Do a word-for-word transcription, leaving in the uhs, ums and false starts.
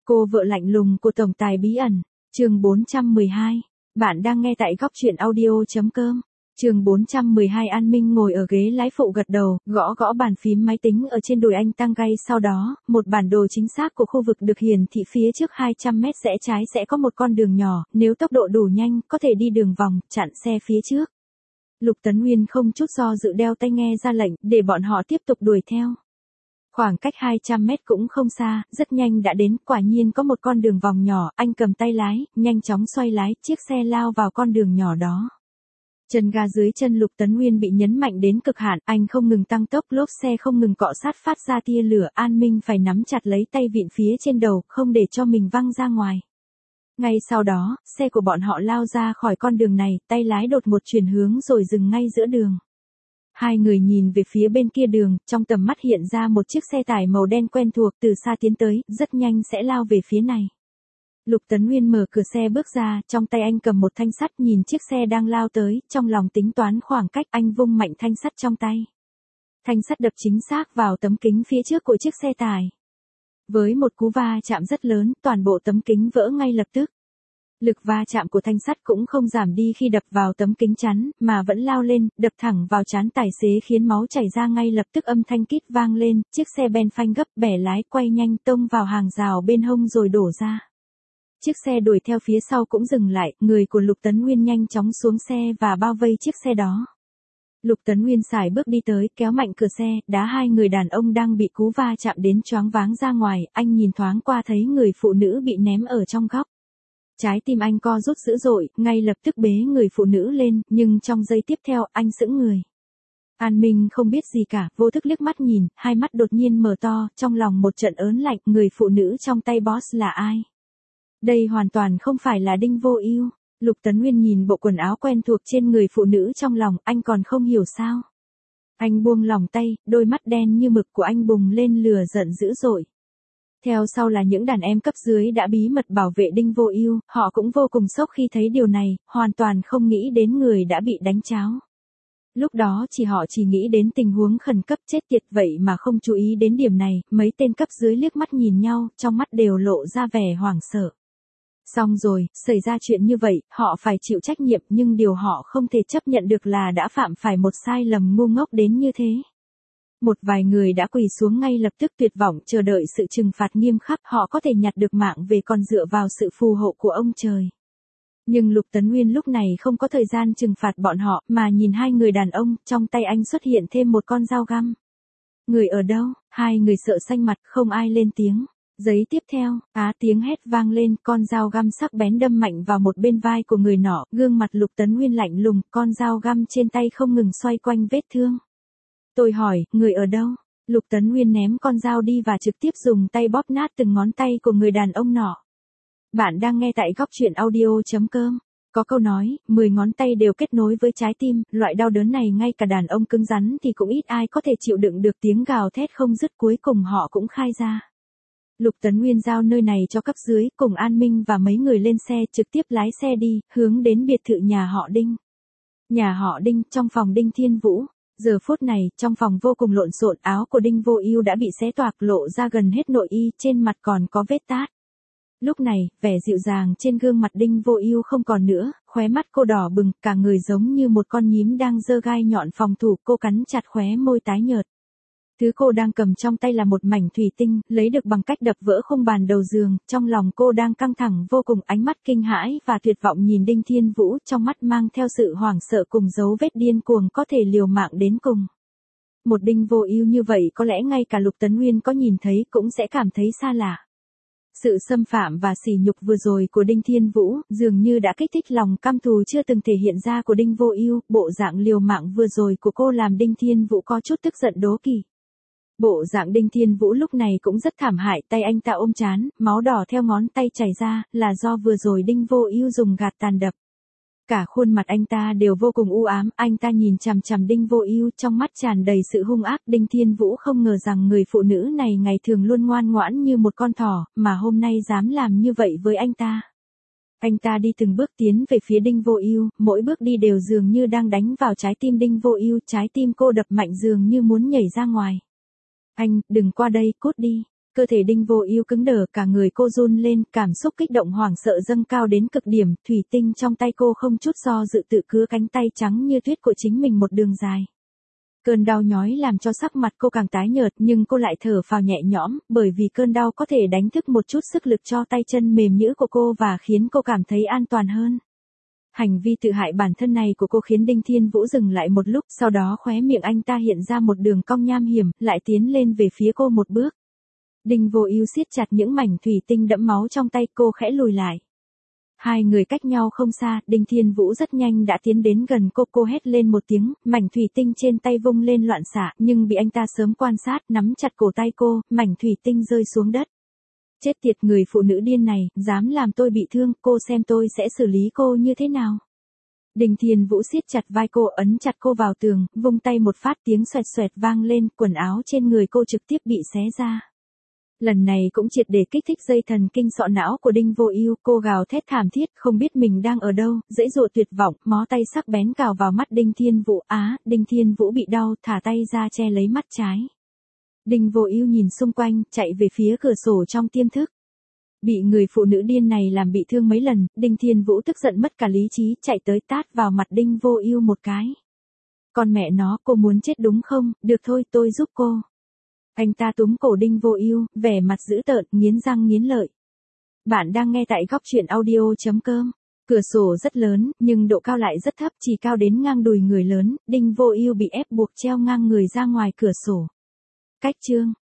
Cô vợ lạnh lùng của tổng tài bí ẩn, chương bốn trăm mười hai. Bạn đang nghe tại góc truyện audio.com. Chương bốn trăm mười hai. An Minh ngồi ở ghế lái phụ gật đầu, gõ gõ bàn phím máy tính ở trên đùi anh tăng gay, sau đó, một bản đồ chính xác của khu vực được hiển thị phía trước hai trăm mét rẽ trái sẽ có một con đường nhỏ, nếu tốc độ đủ nhanh, có thể đi đường vòng, chặn xe phía trước. Lục Tấn Nguyên không chút do dự đeo tai nghe ra lệnh, để bọn họ tiếp tục đuổi theo. Khoảng cách hai trăm mét cũng không xa, rất nhanh đã đến, quả nhiên có một con đường vòng nhỏ, anh cầm tay lái, nhanh chóng xoay lái, chiếc xe lao vào con đường nhỏ đó. Chân ga dưới chân Lục Tấn Nguyên bị nhấn mạnh đến cực hạn, anh không ngừng tăng tốc, lốp xe không ngừng cọ sát phát ra tia lửa, An Minh phải nắm chặt lấy tay vịn phía trên đầu, không để cho mình văng ra ngoài. Ngay sau đó, xe của bọn họ lao ra khỏi con đường này, tay lái đột một chuyển hướng rồi dừng ngay giữa đường. Hai người nhìn về phía bên kia đường, trong tầm mắt hiện ra một chiếc xe tải màu đen quen thuộc từ xa tiến tới, rất nhanh sẽ lao về phía này. Lục Tấn Nguyên mở cửa xe bước ra, trong tay anh cầm một thanh sắt, nhìn chiếc xe đang lao tới, trong lòng tính toán khoảng cách, anh vung mạnh thanh sắt trong tay. Thanh sắt đập chính xác vào tấm kính phía trước của chiếc xe tải. Với một cú va chạm rất lớn, toàn bộ tấm kính vỡ ngay lập tức. Lực va chạm của thanh sắt cũng không giảm đi khi đập vào tấm kính chắn, mà vẫn lao lên, đập thẳng vào trán tài xế khiến máu chảy ra ngay lập tức, âm thanh kít vang lên, chiếc xe ben phanh gấp, bẻ lái quay nhanh tông vào hàng rào bên hông rồi đổ ra. Chiếc xe đuổi theo phía sau cũng dừng lại, người của Lục Tấn Nguyên nhanh chóng xuống xe và bao vây chiếc xe đó. Lục Tấn Nguyên sải bước đi tới, kéo mạnh cửa xe, đá hai người đàn ông đang bị cú va chạm đến choáng váng ra ngoài, anh nhìn thoáng qua thấy người phụ nữ bị ném ở trong góc. Trái tim anh co rút dữ dội, ngay lập tức bế người phụ nữ lên, nhưng trong giây tiếp theo, anh sững người. An Minh không biết gì cả, vô thức liếc mắt nhìn, hai mắt đột nhiên mở to, trong lòng một trận ớn lạnh, người phụ nữ trong tay boss là ai? Đây hoàn toàn không phải là Đinh Vô Ưu. Lục Tấn Nguyên nhìn bộ quần áo quen thuộc trên người phụ nữ trong lòng, anh còn không hiểu sao. Anh buông lỏng tay, đôi mắt đen như mực của anh bùng lên lửa giận dữ dội. Theo sau là những đàn em cấp dưới đã bí mật bảo vệ Đinh Vô Ưu, họ cũng vô cùng sốc khi thấy điều này, hoàn toàn không nghĩ đến người đã bị đánh cháo. Lúc đó chỉ họ chỉ nghĩ đến tình huống khẩn cấp, chết tiệt, vậy mà không chú ý đến điểm này, mấy tên cấp dưới liếc mắt nhìn nhau, trong mắt đều lộ ra vẻ hoảng sợ. Xong rồi, xảy ra chuyện như vậy, họ phải chịu trách nhiệm, nhưng điều họ không thể chấp nhận được là đã phạm phải một sai lầm ngu ngốc đến như thế. Một vài người đã quỳ xuống ngay lập tức, tuyệt vọng chờ đợi sự trừng phạt nghiêm khắc, họ có thể nhặt được mạng về còn dựa vào sự phù hộ của ông trời. Nhưng Lục Tấn Nguyên lúc này không có thời gian trừng phạt bọn họ, mà nhìn hai người đàn ông, trong tay anh xuất hiện thêm một con dao găm. Người ở đâu? Hai người sợ xanh mặt, không ai lên tiếng. Giây tiếp theo, á tiếng hét vang lên, con dao găm sắc bén đâm mạnh vào một bên vai của người nọ, gương mặt Lục Tấn Nguyên lạnh lùng, con dao găm trên tay không ngừng xoay quanh vết thương. Tôi hỏi, người ở đâu? Lục Tấn Nguyên ném con dao đi và trực tiếp dùng tay bóp nát từng ngón tay của người đàn ông nọ. Bạn đang nghe tại góc truyện audio.com. Có câu nói, mười ngón tay đều kết nối với trái tim, loại đau đớn này ngay cả đàn ông cứng rắn thì cũng ít ai có thể chịu đựng được, tiếng gào thét không dứt, cuối cùng họ cũng khai ra. Lục Tấn Nguyên giao nơi này cho cấp dưới, cùng An Minh và mấy người lên xe, trực tiếp lái xe đi, hướng đến biệt thự nhà họ Đinh. Nhà họ Đinh, trong phòng Đinh Thiên Vũ. Giờ phút này, trong phòng vô cùng lộn xộn, áo của Đinh Vô Ưu đã bị xé toạc, lộ ra gần hết nội y, trên mặt còn có vết tát. Lúc này, vẻ dịu dàng trên gương mặt Đinh Vô Ưu không còn nữa, khóe mắt cô đỏ bừng, cả người giống như một con nhím đang giơ gai nhọn phòng thủ, cô cắn chặt khóe môi tái nhợt. Thứ cô đang cầm trong tay là một mảnh thủy tinh, lấy được bằng cách đập vỡ khung bàn đầu giường, trong lòng cô đang căng thẳng vô cùng, ánh mắt kinh hãi và tuyệt vọng nhìn Đinh Thiên Vũ, trong mắt mang theo sự hoảng sợ cùng dấu vết điên cuồng, có thể liều mạng đến cùng. Một Đinh Vô Ưu như vậy có lẽ ngay cả Lục Tấn Nguyên có nhìn thấy cũng sẽ cảm thấy xa lạ. Sự xâm phạm và sỉ nhục vừa rồi của Đinh Thiên Vũ, dường như đã kích thích lòng căm thù chưa từng thể hiện ra của Đinh Vô Ưu, bộ dạng liều mạng vừa rồi của cô làm Đinh Thiên Vũ có chút tức giận đố kỵ. Bộ dạng Đinh Thiên Vũ lúc này cũng rất thảm hại, tay anh ta ôm trán, máu đỏ theo ngón tay chảy ra, là do vừa rồi Đinh Vô Ưu dùng gạt tàn đập. Cả khuôn mặt anh ta đều vô cùng u ám, anh ta nhìn chằm chằm Đinh Vô Ưu, trong mắt tràn đầy sự hung ác. Đinh Thiên Vũ không ngờ rằng người phụ nữ này ngày thường luôn ngoan ngoãn như một con thỏ, mà hôm nay dám làm như vậy với anh ta. Anh ta đi từng bước tiến về phía Đinh Vô Ưu, mỗi bước đi đều dường như đang đánh vào trái tim Đinh Vô Ưu, trái tim cô đập mạnh dường như muốn nhảy ra ngoài. Anh, đừng qua đây, cút đi. Cơ thể Đinh Vô Ưu cứng đờ, cả người cô run lên, cảm xúc kích động hoảng sợ dâng cao đến cực điểm, thủy tinh trong tay cô không chút do dự tự cứa cánh tay trắng như tuyết của chính mình một đường dài. Cơn đau nhói làm cho sắc mặt cô càng tái nhợt, nhưng cô lại thở phào nhẹ nhõm, bởi vì cơn đau có thể đánh thức một chút sức lực cho tay chân mềm nhũn của cô và khiến cô cảm thấy an toàn hơn. Hành vi tự hại bản thân này của cô khiến Đinh Thiên Vũ dừng lại một lúc, sau đó khóe miệng anh ta hiện ra một đường cong nham hiểm, lại tiến lên về phía cô một bước. Đinh Vô Ưu siết chặt những mảnh thủy tinh đẫm máu trong tay, cô khẽ lùi lại. Hai người cách nhau không xa, Đinh Thiên Vũ rất nhanh đã tiến đến gần cô, cô hét lên một tiếng, mảnh thủy tinh trên tay vung lên loạn xạ, nhưng bị anh ta sớm quan sát, nắm chặt cổ tay cô, mảnh thủy tinh rơi xuống đất. Chết tiệt, người phụ nữ điên này, dám làm tôi bị thương, cô xem tôi sẽ xử lý cô như thế nào. Đinh Thiên Vũ siết chặt vai cô, ấn chặt cô vào tường, vung tay một phát, tiếng xoẹt xoẹt vang lên, quần áo trên người cô trực tiếp bị xé ra. Lần này cũng triệt để kích thích dây thần kinh sọ não của Đinh Vô Ưu, cô gào thét thảm thiết, không biết mình đang ở đâu, giãy giụa tuyệt vọng, mó tay sắc bén cào vào mắt Đinh Thiên Vũ, á, Đinh Thiên Vũ bị đau, thả tay ra che lấy mắt trái. Đinh Vô Ưu nhìn xung quanh, chạy về phía cửa sổ trong tiềm thức. Bị người phụ nữ điên này làm bị thương mấy lần, Đinh Thiên Vũ tức giận mất cả lý trí, chạy tới tát vào mặt Đinh Vô Ưu một cái. Con mẹ nó, cô muốn chết đúng không? Được thôi, tôi giúp cô. Anh ta túm cổ Đinh Vô Ưu, vẻ mặt dữ tợn, nghiến răng nghiến lợi. Bạn đang nghe tại góc truyện audio chấm com. Cửa sổ rất lớn, nhưng độ cao lại rất thấp, chỉ cao đến ngang đùi người lớn, Đinh Vô Ưu bị ép buộc treo ngang người ra ngoài cửa sổ. Cách chương